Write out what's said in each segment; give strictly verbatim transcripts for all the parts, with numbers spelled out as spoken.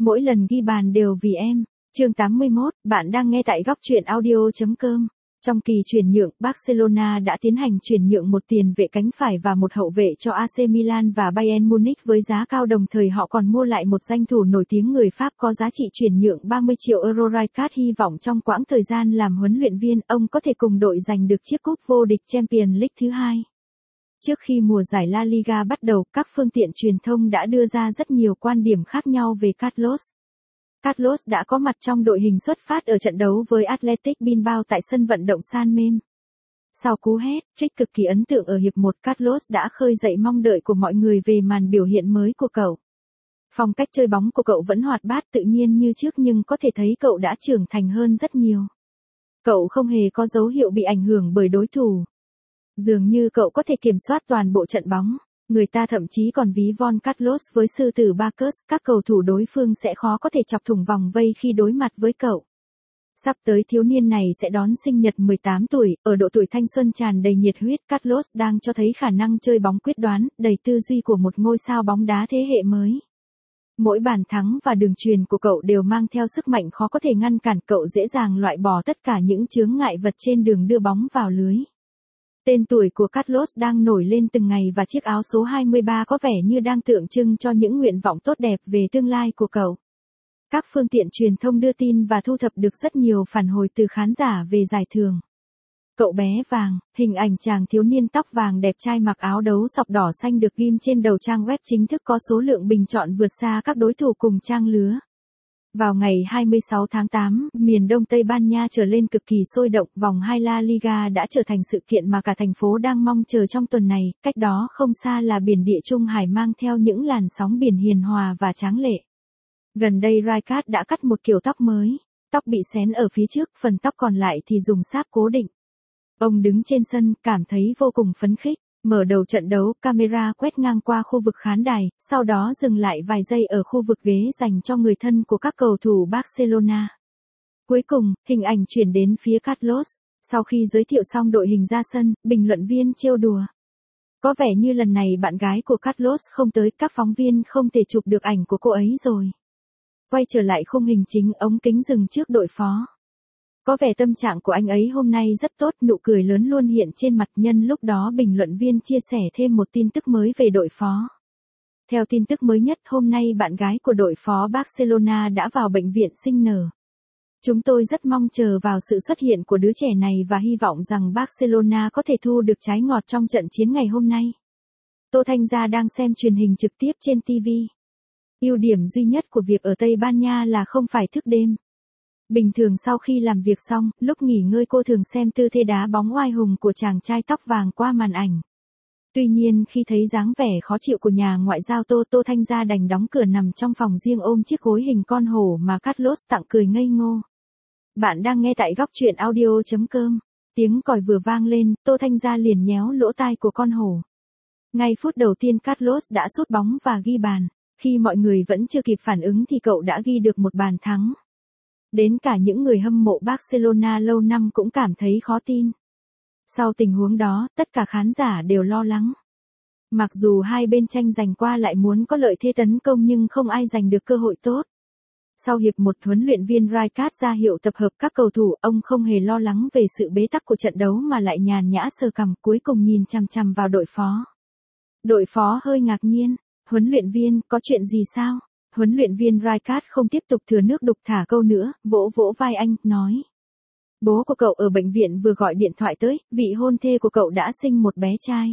Mỗi lần ghi bàn đều vì em. Chương tám mươi mốt, bạn đang nghe tại góc truyện audio chấm com. Trong kỳ chuyển nhượng, Barcelona đã tiến hành chuyển nhượng một tiền vệ cánh phải và một hậu vệ cho a xê Milan và Bayern Munich với giá cao, đồng thời họ còn mua lại một danh thủ nổi tiếng người Pháp có giá trị chuyển nhượng ba mươi triệu euro. Rijkaard hy vọng trong quãng thời gian làm huấn luyện viên, ông có thể cùng đội giành được chiếc cúp vô địch Champions League thứ hai. Trước khi mùa giải La Liga bắt đầu, các phương tiện truyền thông đã đưa ra rất nhiều quan điểm khác nhau về Carlos. Carlos đã có mặt trong đội hình xuất phát ở trận đấu với Athletic Bilbao tại sân vận động San Mamés. Sau cú hat-trick cực kỳ ấn tượng ở hiệp một, Carlos đã khơi dậy mong đợi của mọi người về màn biểu hiện mới của cậu. Phong cách chơi bóng của cậu vẫn hoạt bát tự nhiên như trước, nhưng có thể thấy cậu đã trưởng thành hơn rất nhiều. Cậu không hề có dấu hiệu bị ảnh hưởng bởi đối thủ. Dường như cậu có thể kiểm soát toàn bộ trận bóng. Người ta thậm chí còn ví von Carlos với sư tử Bacchus, các cầu thủ đối phương sẽ khó có thể chọc thủng vòng vây khi đối mặt với cậu. Sắp tới thiếu niên này sẽ đón sinh nhật mười tám tuổi, ở độ tuổi thanh xuân tràn đầy nhiệt huyết, Carlos đang cho thấy khả năng chơi bóng quyết đoán, đầy tư duy của một ngôi sao bóng đá thế hệ mới. Mỗi bàn thắng và đường chuyền của cậu đều mang theo sức mạnh khó có thể ngăn cản, cậu dễ dàng loại bỏ tất cả những chướng ngại vật trên đường đưa bóng vào lưới. Tên tuổi của Carlos đang nổi lên từng ngày và chiếc áo số hai mươi ba có vẻ như đang tượng trưng cho những nguyện vọng tốt đẹp về tương lai của cậu. Các phương tiện truyền thông đưa tin và thu thập được rất nhiều phản hồi từ khán giả về giải thưởng. Cậu bé vàng, hình ảnh chàng thiếu niên tóc vàng đẹp trai mặc áo đấu sọc đỏ xanh được ghim trên đầu trang web chính thức có số lượng bình chọn vượt xa các đối thủ cùng trang lứa. Vào ngày hai mươi sáu tháng tám, miền đông Tây Ban Nha trở lên cực kỳ sôi động, vòng hai La Liga đã trở thành sự kiện mà cả thành phố đang mong chờ trong tuần này, cách đó không xa là biển Địa Trung Hải mang theo những làn sóng biển hiền hòa và tráng lệ. Gần đây Rijkaard đã cắt một kiểu tóc mới, tóc bị xén ở phía trước, phần tóc còn lại thì dùng sáp cố định. Ông đứng trên sân, cảm thấy vô cùng phấn khích. Mở đầu trận đấu, camera quét ngang qua khu vực khán đài, sau đó dừng lại vài giây ở khu vực ghế dành cho người thân của các cầu thủ Barcelona. Cuối cùng, hình ảnh chuyển đến phía Carlos. Sau khi giới thiệu xong đội hình ra sân, bình luận viên trêu đùa. Có vẻ như lần này bạn gái của Carlos không tới, các phóng viên không thể chụp được ảnh của cô ấy rồi. Quay trở lại khung hình chính, ống kính dừng trước đội phó. Có vẻ tâm trạng của anh ấy hôm nay rất tốt, nụ cười lớn luôn hiện trên mặt. Nhân lúc đó bình luận viên chia sẻ thêm một tin tức mới về đội phó. Theo tin tức mới nhất, hôm nay bạn gái của đội phó Barcelona đã vào bệnh viện sinh nở. Chúng tôi rất mong chờ vào sự xuất hiện của đứa trẻ này và hy vọng rằng Barcelona có thể thu được trái ngọt trong trận chiến ngày hôm nay. Tô Thanh Gia đang xem truyền hình trực tiếp trên ti vi. Ưu điểm duy nhất của việc ở Tây Ban Nha là không phải thức đêm. Bình thường sau khi làm việc xong, lúc nghỉ ngơi cô thường xem tư thế đá bóng oai hùng của chàng trai tóc vàng qua màn ảnh. Tuy nhiên khi thấy dáng vẻ khó chịu của nhà ngoại giao Tô Tô Thanh Gia đành đóng cửa nằm trong phòng riêng ôm chiếc gối hình con hổ mà Carlos tặng, cười ngây ngô. Bạn đang nghe tại góc truyện audio chấm com. Tiếng còi vừa vang lên, Tô Thanh Gia liền nhéo lỗ tai của con hổ. Ngay phút đầu tiên Carlos đã sút bóng và ghi bàn. Khi mọi người vẫn chưa kịp phản ứng thì cậu đã ghi được một bàn thắng. Đến cả những người hâm mộ Barcelona lâu năm cũng cảm thấy khó tin. Sau tình huống đó, tất cả khán giả đều lo lắng. Mặc dù hai bên tranh giành qua lại muốn có lợi thế tấn công nhưng không ai giành được cơ hội tốt. Sau hiệp một, huấn luyện viên Rijkaard ra hiệu tập hợp các cầu thủ, ông không hề lo lắng về sự bế tắc của trận đấu mà lại nhàn nhã sờ cằm, cuối cùng nhìn chằm chằm vào đội phó. Đội phó hơi ngạc nhiên, huấn luyện viên, có chuyện gì sao? Huấn luyện viên Rijkaard không tiếp tục thừa nước đục thả câu nữa, vỗ vỗ vai anh, nói. Bố của cậu ở bệnh viện vừa gọi điện thoại tới, vị hôn thê của cậu đã sinh một bé trai.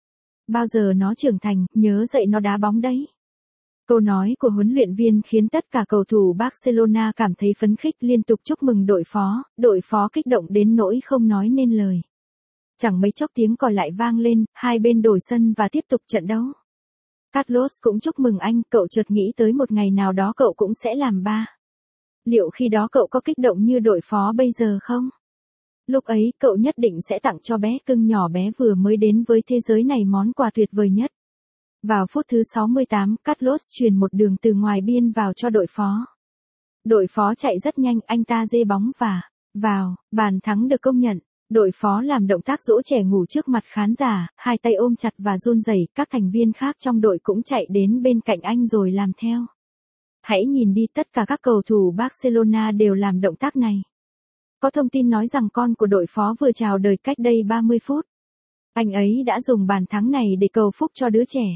Bao giờ nó trưởng thành, nhớ dạy nó đá bóng đấy. Câu nói của huấn luyện viên khiến tất cả cầu thủ Barcelona cảm thấy phấn khích, liên tục chúc mừng đội phó, đội phó kích động đến nỗi không nói nên lời. Chẳng mấy chốc tiếng còi lại vang lên, hai bên đổi sân và tiếp tục trận đấu. Carlos cũng chúc mừng anh, cậu chợt nghĩ tới một ngày nào đó cậu cũng sẽ làm ba. Liệu khi đó cậu có kích động như đội phó bây giờ không? Lúc ấy, cậu nhất định sẽ tặng cho bé cưng nhỏ bé vừa mới đến với thế giới này món quà tuyệt vời nhất. Vào phút thứ sáu mươi tám, Carlos chuyền một đường từ ngoài biên vào cho đội phó. Đội phó chạy rất nhanh, anh ta dê bóng và vào, bàn thắng được công nhận. Đội phó làm động tác dỗ trẻ ngủ trước mặt khán giả, hai tay ôm chặt và run rẩy, các thành viên khác trong đội cũng chạy đến bên cạnh anh rồi làm theo. hãy nhìn đi, tất cả các cầu thủ Barcelona đều làm động tác này. Có thông tin nói rằng con của đội phó vừa chào đời cách đây ba mươi phút. Anh ấy đã dùng bàn thắng này để cầu phúc cho đứa trẻ.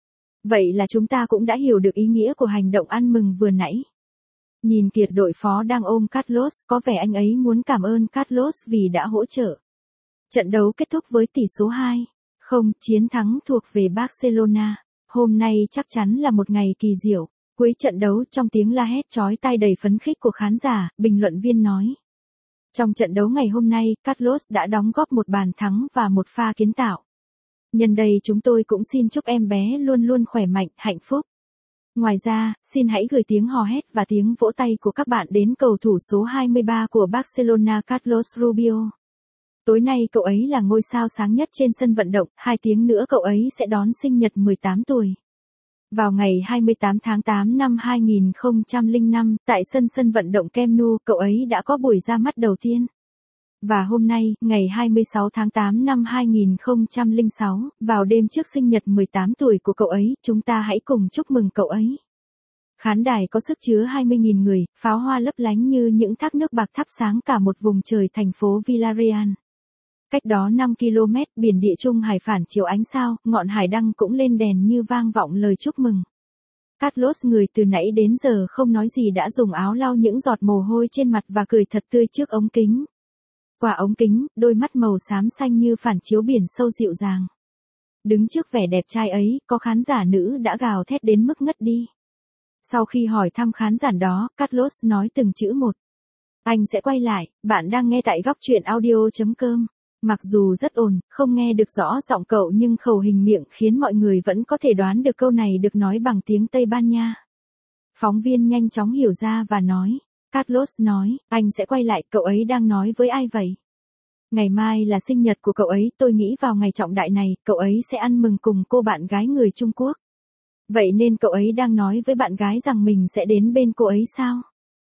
Vậy là chúng ta cũng đã hiểu được ý nghĩa của hành động ăn mừng vừa nãy. Nhìn kìa, đội phó đang ôm Carlos, có vẻ anh ấy muốn cảm ơn Carlos vì đã hỗ trợ. Trận đấu kết thúc với tỷ số hai không, chiến thắng thuộc về Barcelona. Hôm nay chắc chắn là một ngày kỳ diệu. Cuối trận đấu, trong tiếng la hét chói tai đầy phấn khích của khán giả, bình luận viên nói. Trong trận đấu ngày hôm nay, Carlos đã đóng góp một bàn thắng và một pha kiến tạo. Nhân đây chúng tôi cũng xin chúc em bé luôn luôn khỏe mạnh, hạnh phúc. Ngoài ra, xin hãy gửi tiếng hò hét và tiếng vỗ tay của các bạn đến cầu thủ số hai mươi ba của Barcelona Carlos Rubio. Tối nay cậu ấy là ngôi sao sáng nhất trên sân vận động, hai tiếng nữa cậu ấy sẽ đón sinh nhật mười tám tuổi. Vào ngày hai mươi tám tháng tám năm hai nghìn không trăm lẻ năm, tại sân sân vận động Camp Nou, cậu ấy đã có buổi ra mắt đầu tiên. Và hôm nay, ngày hai mươi sáu tháng tám năm hai nghìn không trăm lẻ sáu, vào đêm trước sinh nhật mười tám tuổi của cậu ấy, chúng ta hãy cùng chúc mừng cậu ấy. Khán đài có sức chứa hai mươi nghìn người, pháo hoa lấp lánh như những thác nước bạc thắp sáng cả một vùng trời thành phố Villarreal. Cách đó năm ki lô mét, biển Địa Trung Hải phản chiếu ánh sao, ngọn hải đăng cũng lên đèn như vang vọng lời chúc mừng. Carlos, người từ nãy đến giờ không nói gì, đã dùng áo lau những giọt mồ hôi trên mặt và cười thật tươi trước ống kính. Qua ống kính, đôi mắt màu xám xanh như phản chiếu biển sâu dịu dàng. Đứng trước vẻ đẹp trai ấy, có khán giả nữ đã gào thét đến mức ngất đi. Sau khi hỏi thăm khán giả đó, Carlos nói từng chữ một. Anh sẽ quay lại, bạn đang nghe tại góc truyện audio chấm com. Mặc dù rất ồn, không nghe được rõ giọng cậu, nhưng khẩu hình miệng khiến mọi người vẫn có thể đoán được câu này được nói bằng tiếng Tây Ban Nha. Phóng viên nhanh chóng hiểu ra và nói. Carlos nói, anh sẽ quay lại, cậu ấy đang nói với ai vậy? Ngày mai là sinh nhật của cậu ấy, tôi nghĩ vào ngày trọng đại này, cậu ấy sẽ ăn mừng cùng cô bạn gái người Trung Quốc. Vậy nên cậu ấy đang nói với bạn gái rằng mình sẽ đến bên cô ấy sao?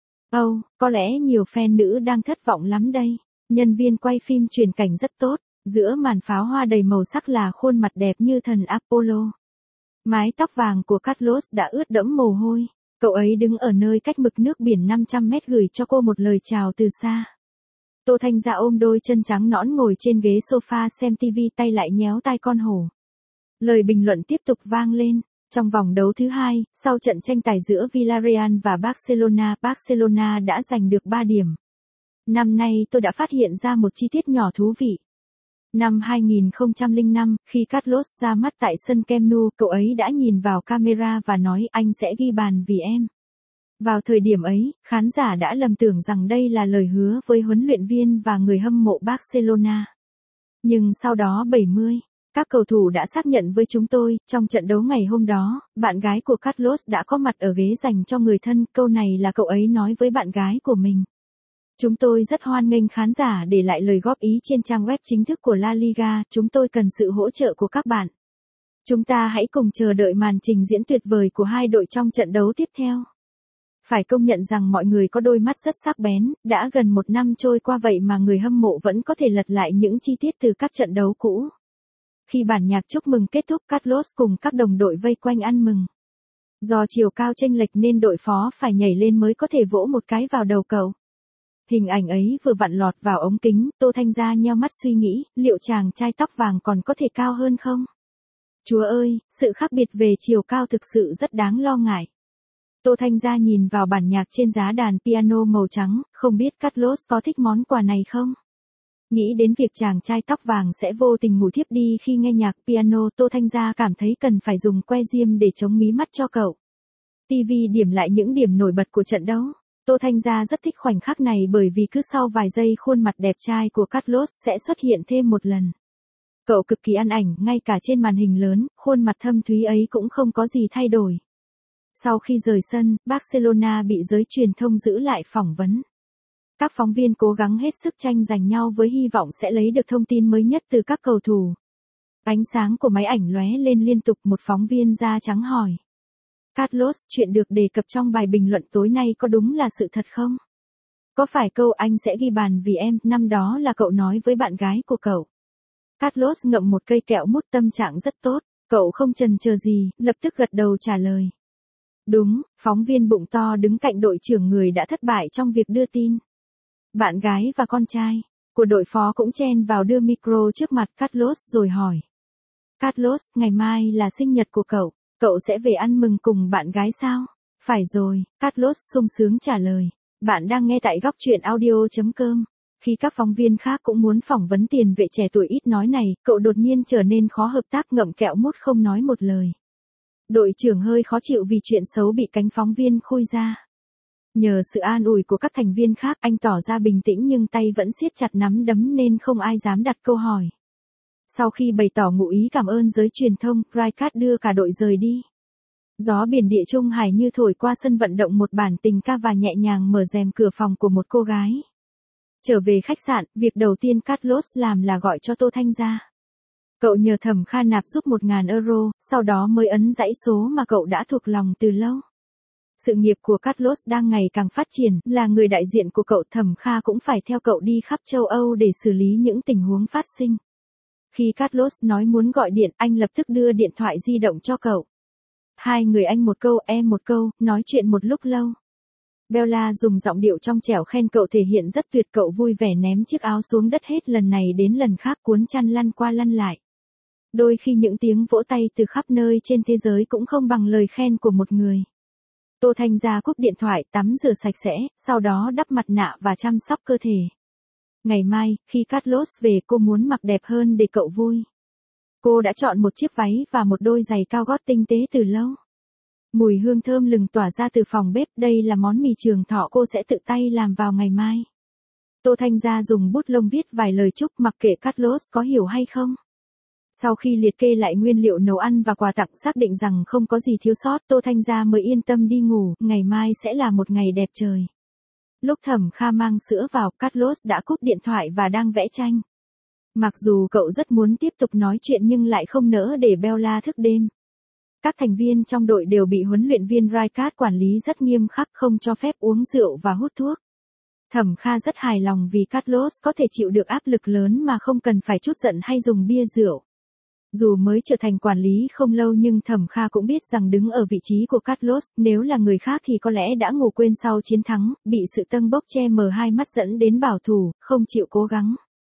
Ồ, oh, có lẽ nhiều fan nữ đang thất vọng lắm đây. Nhân viên quay phim truyền cảnh rất tốt, giữa màn pháo hoa đầy màu sắc là khuôn mặt đẹp như thần Apollo. Mái tóc vàng của Carlos đã ướt đẫm mồ hôi. Cậu ấy đứng ở nơi cách mực nước biển năm trăm mét gửi cho cô một lời chào từ xa. Tô Thanh Gia ôm đôi chân trắng nõn ngồi trên ghế sofa xem tivi, tay lại nhéo tai con hổ. Lời bình luận tiếp tục vang lên. Trong vòng đấu thứ hai, sau trận tranh tài giữa Villarreal và Barcelona, Barcelona đã giành được ba điểm. Năm nay tôi đã phát hiện ra một chi tiết nhỏ thú vị. Năm hai nghìn không trăm lẻ năm, khi Carlos ra mắt tại sân Camp Nou, cậu ấy đã nhìn vào camera và nói anh sẽ ghi bàn vì em. Vào thời điểm ấy, khán giả đã lầm tưởng rằng đây là lời hứa với huấn luyện viên và người hâm mộ Barcelona. Nhưng sau đó bảy mươi, các cầu thủ đã xác nhận với chúng tôi, trong trận đấu ngày hôm đó, bạn gái của Carlos đã có mặt ở ghế dành cho người thân, câu này là cậu ấy nói với bạn gái của mình. Chúng tôi rất hoan nghênh khán giả để lại lời góp ý trên trang web chính thức của La Liga, chúng tôi cần sự hỗ trợ của các bạn. Chúng ta hãy cùng chờ đợi màn trình diễn tuyệt vời của hai đội trong trận đấu tiếp theo. Phải công nhận rằng mọi người có đôi mắt rất sắc bén, đã gần một năm trôi qua vậy mà người hâm mộ vẫn có thể lật lại những chi tiết từ các trận đấu cũ. Khi bản nhạc chúc mừng kết thúc, Carlos cùng các đồng đội vây quanh ăn mừng. Do chiều cao chênh lệch nên đội phó phải nhảy lên mới có thể vỗ một cái vào đầu cậu. Hình ảnh ấy vừa vặn lọt vào ống kính, Tô Thanh Gia nheo mắt suy nghĩ, liệu chàng trai tóc vàng còn có thể cao hơn không? Chúa ơi, sự khác biệt về chiều cao thực sự rất đáng lo ngại. Tô Thanh Gia nhìn vào bản nhạc trên giá đàn piano màu trắng, không biết Carlos có thích món quà này không? Nghĩ đến việc chàng trai tóc vàng sẽ vô tình ngủ thiếp đi khi nghe nhạc piano, Tô Thanh Gia cảm thấy cần phải dùng que diêm để chống mí mắt cho cậu. ti vi điểm lại những điểm nổi bật của trận đấu. Tô Thanh Gia rất thích khoảnh khắc này bởi vì cứ sau vài giây khuôn mặt đẹp trai của Carlos sẽ xuất hiện thêm một lần. Cậu cực kỳ ăn ảnh, ngay cả trên màn hình lớn, khuôn mặt thâm thúy ấy cũng không có gì thay đổi. Sau khi rời sân, Barcelona bị giới truyền thông giữ lại phỏng vấn. Các phóng viên cố gắng hết sức tranh giành nhau với hy vọng sẽ lấy được thông tin mới nhất từ các cầu thủ. Ánh sáng của máy ảnh lóe lên liên tục, một phóng viên da trắng hỏi. Carlos, chuyện được đề cập trong bài bình luận tối nay có đúng là sự thật không? Có phải câu anh sẽ ghi bàn vì em, năm đó là cậu nói với bạn gái của cậu? Carlos ngậm một cây kẹo mút, tâm trạng rất tốt, cậu không chần chờ gì, lập tức gật đầu trả lời. Đúng, phóng viên bụng to đứng cạnh đội trưởng người đã thất bại trong việc đưa tin. Bạn gái và con trai của đội phó cũng chen vào đưa micro trước mặt Carlos rồi hỏi. Carlos, ngày mai là sinh nhật của cậu, cậu sẽ về ăn mừng cùng bạn gái sao? Phải rồi, Carlos sung sướng trả lời. Bạn đang nghe tại góc truyện audio chấm com. Khi các phóng viên khác cũng muốn phỏng vấn tiền vệ trẻ tuổi ít nói này, cậu đột nhiên trở nên khó hợp tác, ngậm kẹo mút không nói một lời. Đội trưởng hơi khó chịu vì chuyện xấu bị cánh phóng viên khui ra. Nhờ sự an ủi của các thành viên khác, anh tỏ ra bình tĩnh nhưng tay vẫn siết chặt nắm đấm nên không ai dám đặt câu hỏi. Sau khi bày tỏ ngụ ý cảm ơn giới truyền thông, Rijkaard đưa cả đội rời đi. Gió biển địa Trung Hải như thổi qua sân vận động một bản tình ca và nhẹ nhàng mở rèm cửa phòng của một cô gái. Trở về khách sạn, việc đầu tiên Carlos làm là gọi cho Tô Thanh Gia. Cậu nhờ Thẩm Kha nạp giúp một nghìn euro, sau đó mới ấn dãy số mà cậu đã thuộc lòng từ lâu. Sự nghiệp của Carlos đang ngày càng phát triển, là người đại diện của cậu, Thẩm Kha cũng phải theo cậu đi khắp châu Âu để xử lý những tình huống phát sinh. Khi Carlos nói muốn gọi điện, anh lập tức đưa điện thoại di động cho cậu. Hai người anh một câu em một câu, nói chuyện một lúc lâu. Bella dùng giọng điệu trong trẻo khen cậu thể hiện rất tuyệt, cậu vui vẻ ném chiếc áo xuống đất, hết lần này đến lần khác cuốn chăn lăn qua lăn lại. Đôi khi những tiếng vỗ tay từ khắp nơi trên thế giới cũng không bằng lời khen của một người. Tô Thanh Gia cúp điện thoại, tắm rửa sạch sẽ, sau đó đắp mặt nạ và chăm sóc cơ thể. Ngày mai, khi Carlos về, cô muốn mặc đẹp hơn để cậu vui. Cô đã chọn một chiếc váy và một đôi giày cao gót tinh tế từ lâu. Mùi hương thơm lừng tỏa ra từ phòng bếp, đây là món mì trường thọ cô sẽ tự tay làm vào ngày mai. Tô Thanh Gia dùng bút lông viết vài lời chúc mặc kệ Carlos có hiểu hay không. Sau khi liệt kê lại nguyên liệu nấu ăn và quà tặng, xác định rằng không có gì thiếu sót, Tô Thanh Gia mới yên tâm đi ngủ, ngày mai sẽ là một ngày đẹp trời. Lúc Thẩm Kha mang sữa vào, Carlos đã cúp điện thoại và đang vẽ tranh. Mặc dù cậu rất muốn tiếp tục nói chuyện nhưng lại không nỡ để Bella thức đêm. Các thành viên trong đội đều bị huấn luyện viên Rijkaard quản lý rất nghiêm khắc, không cho phép uống rượu và hút thuốc. Thẩm Kha rất hài lòng vì Carlos có thể chịu được áp lực lớn mà không cần phải trút giận hay dùng bia rượu. Dù mới trở thành quản lý không lâu nhưng Thẩm Kha cũng biết rằng đứng ở vị trí của Carlos, nếu là người khác thì có lẽ đã ngủ quên sau chiến thắng, bị sự tâng bốc che mờ hai mắt dẫn đến bảo thủ, không chịu cố gắng.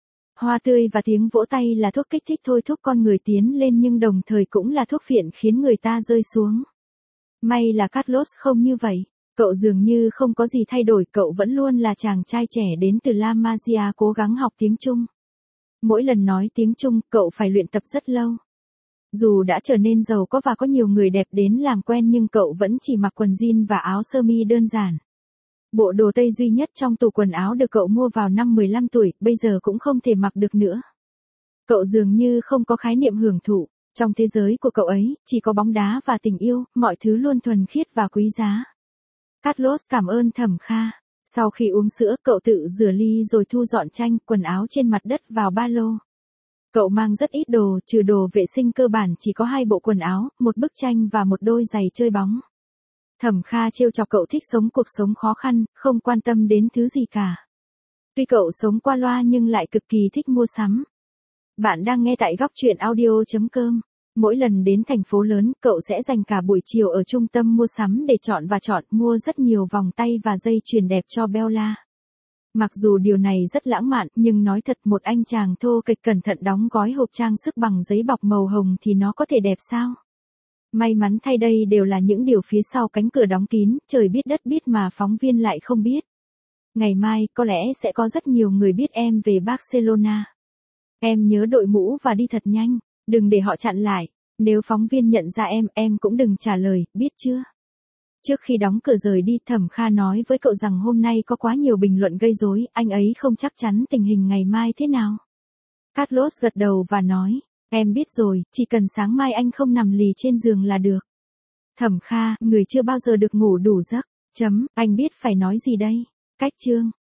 Hoa tươi và tiếng vỗ tay là thuốc kích thích thôi thúc con người tiến lên nhưng đồng thời cũng là thuốc phiện khiến người ta rơi xuống. May là Carlos không như vậy. Cậu dường như không có gì thay đổi, cậu vẫn luôn là chàng trai trẻ đến từ La Masia cố gắng học tiếng Trung. Mỗi lần nói tiếng Trung, cậu phải luyện tập rất lâu. Dù đã trở nên giàu có và có nhiều người đẹp đến làm quen nhưng cậu vẫn chỉ mặc quần jean và áo sơ mi đơn giản. Bộ đồ tây duy nhất trong tủ quần áo được cậu mua vào năm mười lăm tuổi, bây giờ cũng không thể mặc được nữa. Cậu dường như không có khái niệm hưởng thụ, trong thế giới của cậu ấy, chỉ có bóng đá và tình yêu, mọi thứ luôn thuần khiết và quý giá. Carlos cảm ơn Thẩm Kha. Sau khi uống sữa, cậu tự rửa ly rồi thu dọn tranh, quần áo trên mặt đất vào ba lô. Cậu mang rất ít đồ, trừ đồ vệ sinh cơ bản chỉ có hai bộ quần áo, một bức tranh và một đôi giày chơi bóng. Thẩm Kha trêu chọc cậu thích sống cuộc sống khó khăn, không quan tâm đến thứ gì cả. Tuy cậu sống qua loa nhưng lại cực kỳ thích mua sắm. Bạn đang nghe tại góc truyện audio chấm com. Mỗi lần đến thành phố lớn, cậu sẽ dành cả buổi chiều ở trung tâm mua sắm để chọn và chọn, mua rất nhiều vòng tay và dây chuyền đẹp cho Bella. Mặc dù điều này rất lãng mạn, nhưng nói thật, một anh chàng thô kệch cẩn thận đóng gói hộp trang sức bằng giấy bọc màu hồng thì nó có thể đẹp sao? May mắn thay đây đều là những điều phía sau cánh cửa đóng kín, trời biết đất biết mà phóng viên lại không biết. Ngày mai, có lẽ sẽ có rất nhiều người biết em về Barcelona. Em nhớ đội mũ và đi thật nhanh, đừng để họ chặn lại. Nếu phóng viên nhận ra em, em cũng đừng trả lời, biết chưa? Trước khi đóng cửa rời đi, Thẩm Kha nói với cậu rằng hôm nay có quá nhiều bình luận gây rối, anh ấy không chắc chắn tình hình ngày mai thế nào. Carlos gật đầu và nói, em biết rồi, chỉ cần sáng mai anh không nằm lì trên giường là được. Thẩm Kha, người chưa bao giờ được ngủ đủ giấc. Chấm, anh biết phải nói gì đây? Cách chương.